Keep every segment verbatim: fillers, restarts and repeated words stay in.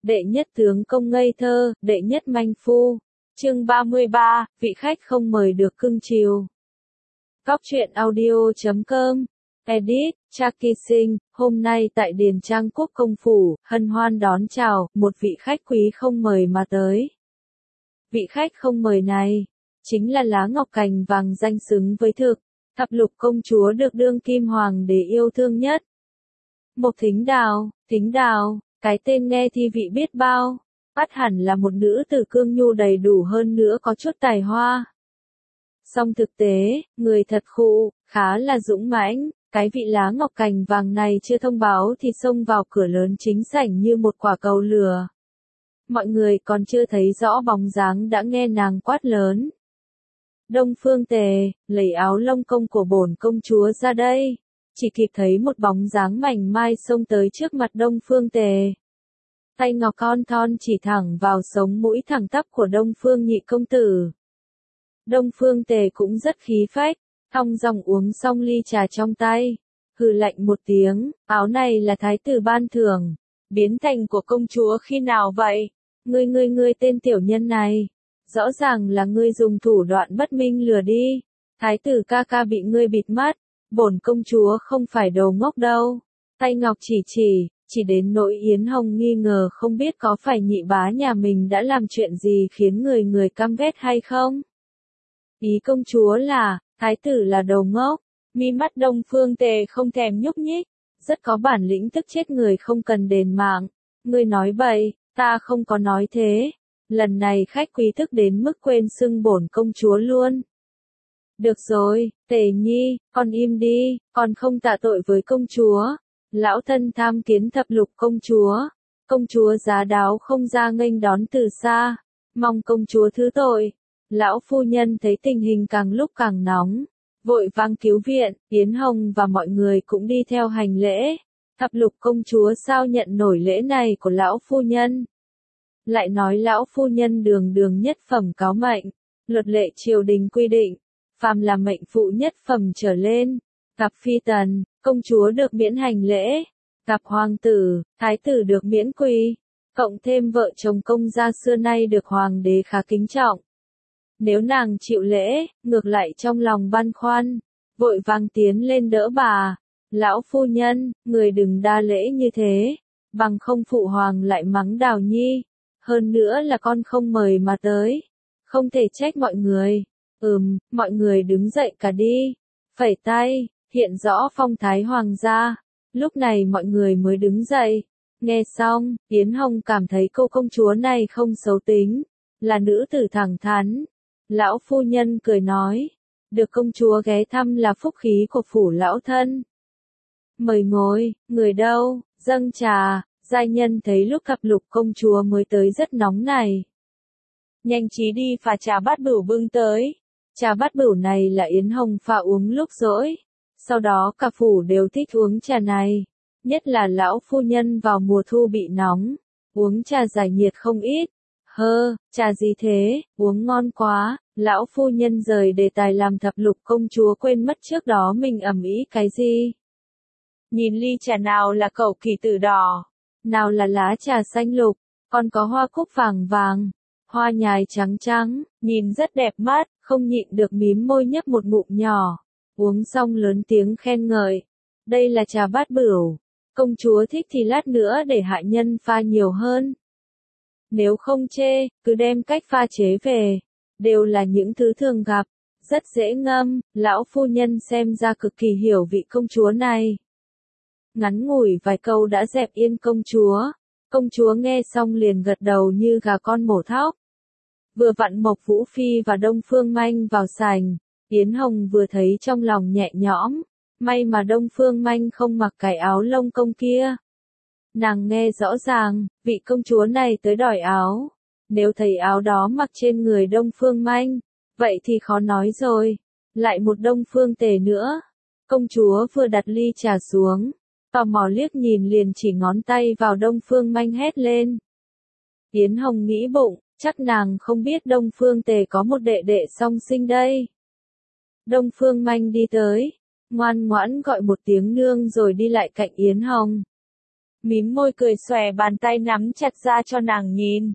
đệ nhất tướng công ngây thơ, đệ nhất manh phu. Chương ba mươi ba, vị khách không mời được cưng chiều. Góc truyện audio chấm com. Edit, Chucky Sinh, hôm nay tại Điền Trang Quốc công phủ, hân hoan đón chào, một vị khách quý không mời mà tới. Vị khách không mời này, chính là lá ngọc cành vàng danh xứng với thực, thập lục công chúa được đương kim hoàng đế yêu thương nhất. Một Thính Đào, Thính Đào, cái tên nghe thi vị biết bao, ắt hẳn là một nữ tử cương nhu đầy đủ hơn nữa có chút tài hoa. Song thực tế, người thật khụ, khá là dũng mãnh, cái vị lá ngọc cành vàng này chưa thông báo thì xông vào cửa lớn chính sảnh như một quả cầu lửa. Mọi người còn chưa thấy rõ bóng dáng đã nghe nàng quát lớn. Đông Phương Tề, lấy áo lông công của bổn công chúa ra đây. Chỉ kịp thấy một bóng dáng mảnh mai xông tới trước mặt Đông Phương Tề. Tay ngọc con thon chỉ thẳng vào sống mũi thẳng tắp của Đông Phương nhị công tử. Đông Phương Tề cũng rất khí phách, thong dong uống xong ly trà trong tay, hừ lạnh một tiếng, áo này là thái tử ban thưởng, biến thành của công chúa khi nào vậy? Ngươi ngươi ngươi tên tiểu nhân này, rõ ràng là ngươi dùng thủ đoạn bất minh lừa đi, thái tử ca ca bị ngươi bịt mắt, bổn công chúa không phải đồ ngốc đâu. Tay ngọc chỉ chỉ, chỉ đến nỗi Yến Hồng nghi ngờ không biết có phải nhị bá nhà mình đã làm chuyện gì khiến người người căm ghét hay không. Ý công chúa là, thái tử là đồ ngốc, mi mắt Đông Phương Tề không thèm nhúc nhích, rất có bản lĩnh tức chết người không cần đền mạng. Ngươi nói bậy, ta không có nói thế. Lần này khách quý thức đến mức quên xưng bổn công chúa luôn. Được rồi, Tề Nhi, con im đi, con không tạ tội với công chúa. Lão thân tham kiến thập lục công chúa. Công chúa giá đáo không ra nghênh đón từ xa. Mong công chúa thứ tội. Lão phu nhân thấy tình hình càng lúc càng nóng. Vội vang cứu viện, Yến Hồng và mọi người cũng đi theo hành lễ. Thập lục công chúa sao nhận nổi lễ này của lão phu nhân? Lại nói lão phu nhân đường đường nhất phẩm cáo mệnh. Luật lệ triều đình quy định. Phàm là mệnh phụ nhất phẩm trở lên, gặp phi tần, công chúa được miễn hành lễ, gặp hoàng tử, thái tử được miễn quỳ, cộng thêm vợ chồng công gia xưa nay được hoàng đế khá kính trọng. Nếu nàng chịu lễ, ngược lại trong lòng băn khoăn, vội vàng tiến lên đỡ bà, lão phu nhân, người đừng đa lễ như thế, bằng không phụ hoàng lại mắng Đào Nhi, hơn nữa là con không mời mà tới, không thể trách mọi người. Ừm, mọi người đứng dậy cả đi, phẩy tay, hiện rõ phong thái hoàng gia. Lúc này mọi người mới đứng dậy. Nghe xong, Yến Hồng cảm thấy cô công chúa này không xấu tính, là nữ tử thẳng thắn. Lão phu nhân cười nói, được công chúa ghé thăm là phúc khí của phủ lão thân. Mời ngồi, người đâu, dâng trà. Giai nhân thấy lúc thập lục công chúa mới tới rất nóng này. Nhanh trí đi pha trà bát bửu bưng tới. Trà bát bửu này là Yến Hồng pha uống lúc rỗi, sau đó cả phủ đều thích uống trà này, nhất là lão phu nhân vào mùa thu bị nóng, uống trà giải nhiệt không ít. Hơ, trà gì thế, uống ngon quá, lão phu nhân rời đề tài làm thập lục công chúa quên mất trước đó mình ầm ĩ cái gì. Nhìn ly trà nào là cẩu kỳ tử đỏ, nào là lá trà xanh lục, còn có hoa cúc vàng vàng. Hoa nhài trắng trắng, nhìn rất đẹp mắt, không nhịn được mím môi nhấp một ngụm nhỏ. Uống xong lớn tiếng khen ngợi. Đây là trà bát bửu. Công chúa thích thì lát nữa để hạ nhân pha nhiều hơn. Nếu không chê, cứ đem cách pha chế về. Đều là những thứ thường gặp. Rất dễ ngâm, lão phu nhân xem ra cực kỳ hiểu vị công chúa này. Ngắn ngủi vài câu đã dẹp yên công chúa. Công chúa nghe xong liền gật đầu như gà con mổ thóc. Vừa vặn Mộc Vũ Phi và Đông Phương Manh vào sảnh, Yến Hồng vừa thấy trong lòng nhẹ nhõm, may mà Đông Phương Manh không mặc cái áo lông công kia. Nàng nghe rõ ràng, vị công chúa này tới đòi áo, nếu thấy áo đó mặc trên người Đông Phương Manh, vậy thì khó nói rồi, lại một Đông Phương Tề nữa. Công chúa vừa đặt ly trà xuống, tò mò liếc nhìn liền chỉ ngón tay vào Đông Phương Manh hét lên. Yến Hồng nghĩ bụng, chắc nàng không biết Đông Phương Tề có một đệ đệ song sinh đây. Đông Phương Manh đi tới, ngoan ngoãn gọi một tiếng nương rồi đi lại cạnh Yến Hồng. mím môi cười xòe bàn tay nắm chặt ra cho nàng nhìn.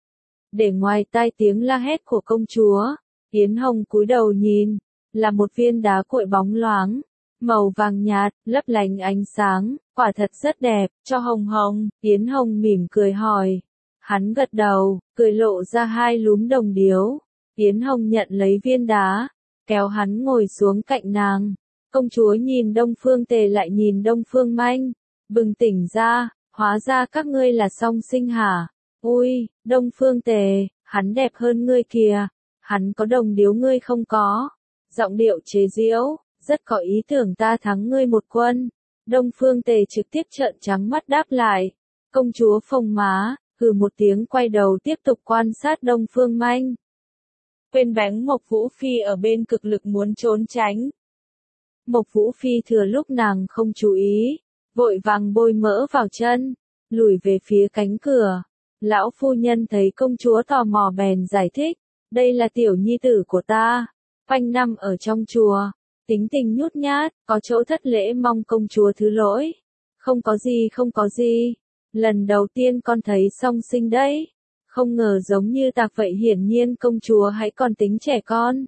Để ngoài tai tiếng la hét của công chúa, Yến Hồng cúi đầu nhìn, là một viên đá cuội bóng loáng, màu vàng nhạt, lấp lánh ánh sáng, quả thật rất đẹp, cho Hồng Hồng. Yến Hồng mỉm cười hỏi. Hắn gật đầu, cười lộ ra hai lúm đồng điếu. Yến Hồng nhận lấy viên đá, kéo hắn ngồi xuống cạnh nàng. Công chúa nhìn Đông Phương Tề lại nhìn Đông Phương Manh, bừng tỉnh ra, hóa ra các ngươi là song sinh hả? Ui, Đông Phương Tề, hắn đẹp hơn ngươi kìa, hắn có đồng điếu ngươi không có. Giọng điệu chế giễu, rất có ý tưởng ta thắng ngươi một quân. Đông Phương Tề trực tiếp trợn trắng mắt đáp lại. Công chúa phồng má, hừ một tiếng quay đầu tiếp tục quan sát Đông Phương Manh. Quên bánh Mộc Vũ Phi ở bên cực lực muốn trốn tránh. Mộc Vũ Phi thừa lúc nàng không chú ý, vội vàng bôi mỡ vào chân, lùi về phía cánh cửa. Lão phu nhân thấy công chúa tò mò bèn giải thích, đây là tiểu nhi tử của ta, quanh năm ở trong chùa, tính tình nhút nhát, có chỗ thất lễ mong công chúa thứ lỗi. Không có gì không có gì, lần đầu tiên con thấy song sinh đấy, không ngờ giống như tạc vậy, hiển nhiên công chúa hãy còn tính trẻ con.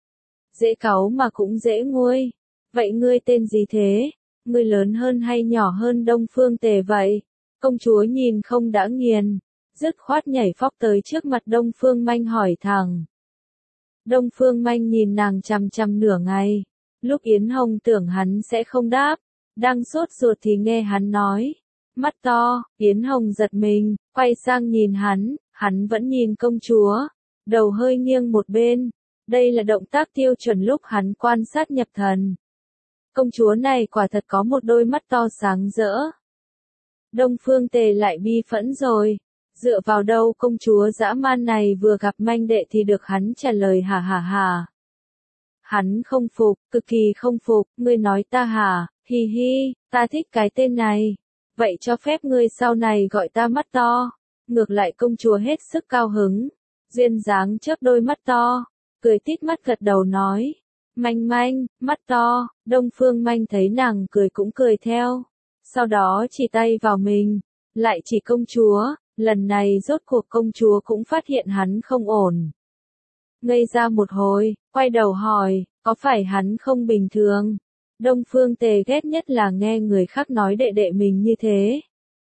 Dễ cáu mà cũng dễ nguôi. Vậy ngươi tên gì thế? Ngươi lớn hơn hay nhỏ hơn Đông Phương Tề vậy? Công chúa nhìn không đã nghiền, dứt khoát nhảy phóc tới trước mặt Đông Phương Manh hỏi thẳng. Đông Phương Manh nhìn nàng chằm chằm nửa ngày, lúc Yến Hồng tưởng hắn sẽ không đáp, đang sốt ruột thì nghe hắn nói. Mắt to, Yến Hồng giật mình, quay sang nhìn hắn, hắn vẫn nhìn công chúa, đầu hơi nghiêng một bên. Đây là động tác tiêu chuẩn lúc hắn quan sát nhập thần. Công chúa này quả thật có một đôi mắt to sáng rỡ. Đông Phương Tề lại bi phẫn rồi. Dựa vào đâu công chúa dã man này vừa gặp manh đệ thì được hắn trả lời hả hả hả. Hắn không phục, cực kỳ không phục, ngươi nói ta hả, hi hi, ta thích cái tên này. Vậy cho phép ngươi sau này gọi ta mắt to. Ngược lại công chúa hết sức cao hứng. Duyên dáng chớp đôi mắt to, cười tít mắt gật đầu nói. Manh Manh, mắt to. Đông Phương Manh thấy nàng cười cũng cười theo. Sau đó chỉ tay vào mình, lại chỉ công chúa. Lần này rốt cuộc công chúa cũng phát hiện hắn không ổn. Ngây ra một hồi, quay đầu hỏi, có phải hắn không bình thường? Đông Phương Tề ghét nhất là nghe người khác nói đệ đệ mình như thế.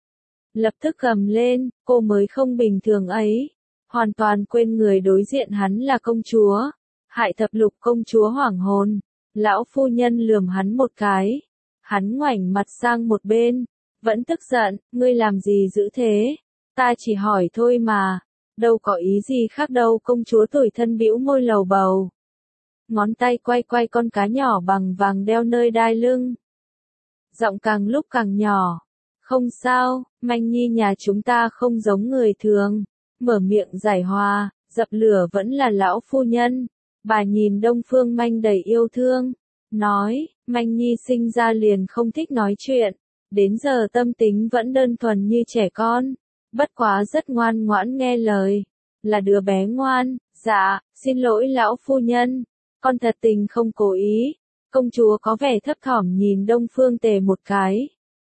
Lập tức gầm lên, cô mới không bình thường ấy. Hoàn toàn quên người đối diện hắn là công chúa. Hại thập lục công chúa hoảng hồn. Lão phu nhân lườm hắn một cái. Hắn ngoảnh mặt sang một bên. Vẫn tức giận, ngươi làm gì dữ thế? Ta chỉ hỏi thôi mà. Đâu có ý gì khác đâu. Công chúa tủi thân bĩu môi lầu bầu. Ngón tay quay quay con cá nhỏ bằng vàng đeo nơi đai lưng. Giọng càng lúc càng nhỏ. Không sao, Manh Nhi nhà chúng ta không giống người thường. Mở miệng giải hòa, dập lửa vẫn là lão phu nhân. Bà nhìn Đông Phương Manh đầy yêu thương. Nói, Manh Nhi sinh ra liền không thích nói chuyện. Đến giờ tâm tính vẫn đơn thuần như trẻ con. Bất quá rất ngoan ngoãn nghe lời. Là đứa bé ngoan. Dạ, xin lỗi lão phu nhân. Con thật tình không cố ý. Công chúa có vẻ thấp thỏm nhìn Đông Phương Tề một cái.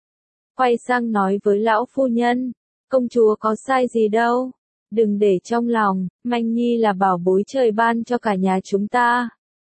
Quay sang nói với lão phu nhân. Công chúa có sai gì đâu. Đừng để trong lòng, Manh Nhi là bảo bối trời ban cho cả nhà chúng ta.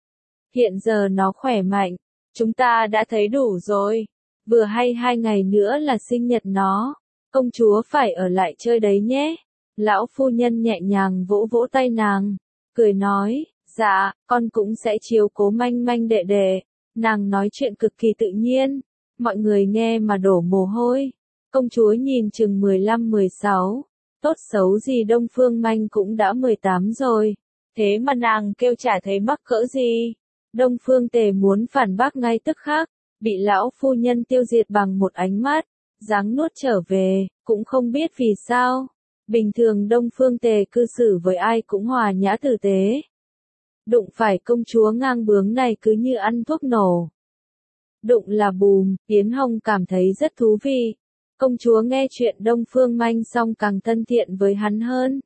Hiện giờ nó khỏe mạnh, chúng ta đã thấy đủ rồi. Vừa hay hai ngày nữa là sinh nhật nó. Công chúa phải ở lại chơi đấy nhé. Lão phu nhân nhẹ nhàng vỗ vỗ tay nàng, cười nói, dạ, con cũng sẽ chiếu cố Manh Manh đệ đệ. Nàng nói chuyện cực kỳ tự nhiên, mọi người nghe mà đổ mồ hôi. Công chúa nhìn chừng mười lăm mười sáu, tốt xấu gì Đông Phương Manh cũng đã mười tám rồi. Thế mà nàng kêu chả thấy mắc cỡ gì. Đông Phương Tề muốn phản bác ngay tức khắc, bị lão phu nhân tiêu diệt bằng một ánh mắt, giáng nuốt trở về, cũng không biết vì sao. Bình thường Đông Phương Tề cư xử với ai cũng hòa nhã tử tế. Đụng phải công chúa ngang bướng này cứ như ăn thuốc nổ. Đụng là bùm, Yến Hồng cảm thấy rất thú vị. Công chúa nghe chuyện Đông Phương Manh xong càng thân thiện với hắn hơn.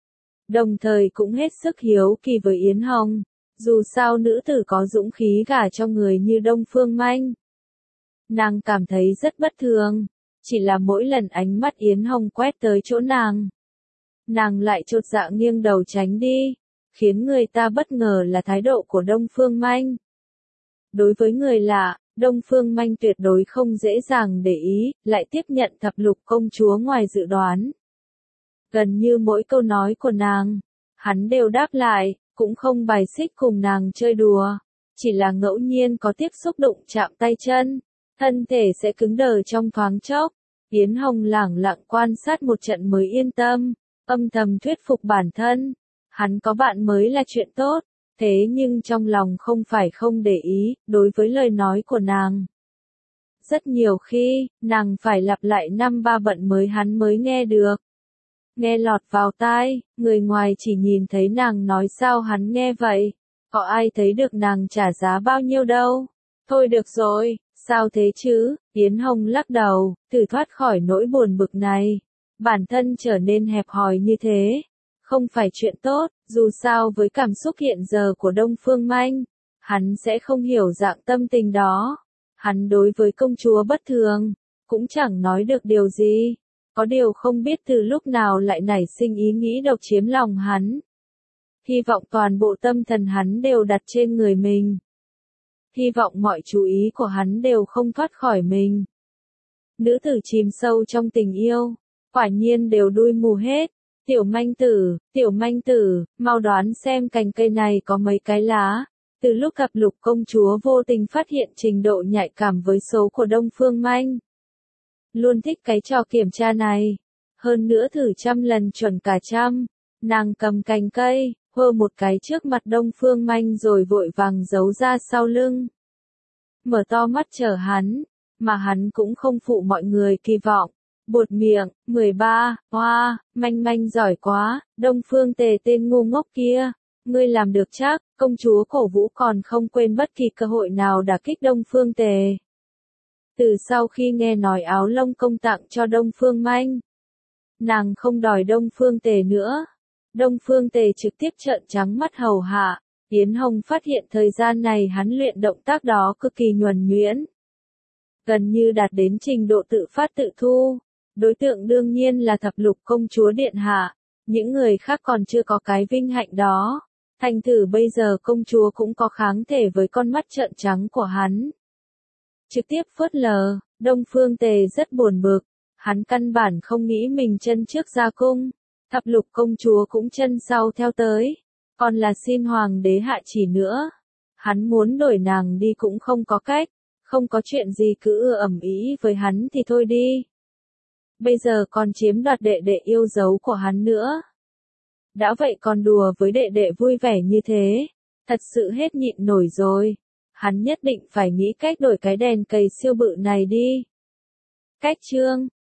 Đồng thời cũng hết sức hiếu kỳ với Yến Hồng. Dù sao nữ tử có dũng khí gả cho người như Đông Phương Manh. Nàng cảm thấy rất bất thường. chỉ là mỗi lần ánh mắt Yến Hồng quét tới chỗ nàng, nàng lại chột dạ nghiêng đầu tránh đi, khiến người ta bất ngờ là thái độ của Đông Phương Manh. Đối với người lạ, Đông Phương Manh tuyệt đối không dễ dàng để ý, lại tiếp nhận thập lục công chúa ngoài dự đoán. Gần như mỗi câu nói của nàng, hắn đều đáp lại, cũng không bài xích cùng nàng chơi đùa, chỉ là ngẫu nhiên có tiếp xúc đụng chạm tay chân, thân thể sẽ cứng đờ trong thoáng chốc. Yến Hồng lẳng lặng quan sát một trận mới yên tâm, âm thầm thuyết phục bản thân, hắn có bạn mới là chuyện tốt, thế nhưng trong lòng không phải không để ý, đối với lời nói của nàng. Rất nhiều khi, nàng phải lặp lại năm ba bận mới hắn mới nghe được. Nghe lọt vào tai, người ngoài chỉ nhìn thấy nàng nói sao hắn nghe vậy, có ai thấy được nàng trả giá bao nhiêu đâu. Thôi được rồi, sao thế chứ, Yến Hồng lắc đầu, thử thoát khỏi nỗi buồn bực này. Bản thân trở nên hẹp hòi như thế, không phải chuyện tốt, dù sao với cảm xúc hiện giờ của Đông Phương Manh, hắn sẽ không hiểu dạng tâm tình đó. Hắn đối với công chúa bất thường, cũng chẳng nói được điều gì. Có điều không biết từ lúc nào lại nảy sinh ý nghĩ độc chiếm lòng hắn. Hy vọng toàn bộ tâm thần hắn đều đặt trên người mình. Hy vọng mọi chú ý của hắn đều không thoát khỏi mình. Nữ tử chìm sâu trong tình yêu, quả nhiên đều đuôi mù hết. Tiểu Manh tử, tiểu Manh tử, mau đoán xem cành cây này có mấy cái lá. Từ lúc gặp Lục công chúa vô tình phát hiện trình độ nhạy cảm với số của Đông Phương Manh. Luôn thích cái trò kiểm tra này. Hơn nữa thử trăm lần chuẩn cả trăm. Nàng cầm cành cây, hơ một cái trước mặt Đông Phương Manh rồi vội vàng giấu ra sau lưng. Mở to mắt chờ hắn, mà hắn cũng không phụ mọi người kỳ vọng. Buột miệng, mười ba, hoa, Manh Manh giỏi quá, Đông Phương Tề tên ngu ngốc kia. Ngươi làm được chắc, công chúa cổ vũ còn không quên bất kỳ cơ hội nào đả kích Đông Phương Tề. Từ sau khi nghe nói áo lông công tặng cho Đông Phương Manh, nàng không đòi Đông Phương Tề nữa. Đông Phương Tề trực tiếp trợn trắng mắt hầu hạ. Yến Hồng phát hiện thời gian này hắn luyện động tác đó cực kỳ nhuần nhuyễn, gần như đạt đến trình độ tự phát tự thu. Đối tượng đương nhiên là thập lục công chúa điện hạ, những người khác còn chưa có cái vinh hạnh đó. Thành thử bây giờ công chúa cũng có kháng thể với con mắt trợn trắng của hắn. Trực tiếp phớt lờ, Đông Phương Tề rất buồn bực, hắn căn bản không nghĩ mình chân trước ra cung, thập lục công chúa cũng chân sau theo tới, còn là xin hoàng đế hạ chỉ nữa. Hắn muốn đổi nàng đi cũng không có cách, không có chuyện gì cứ ưa ẩm ý với hắn thì thôi đi. Bây giờ còn chiếm đoạt đệ đệ yêu dấu của hắn nữa. Đã vậy còn đùa với đệ đệ vui vẻ như thế, thật sự hết nhịn nổi rồi. Hắn nhất định phải nghĩ cách đổi cái đèn cầy siêu bự này đi. Cách chương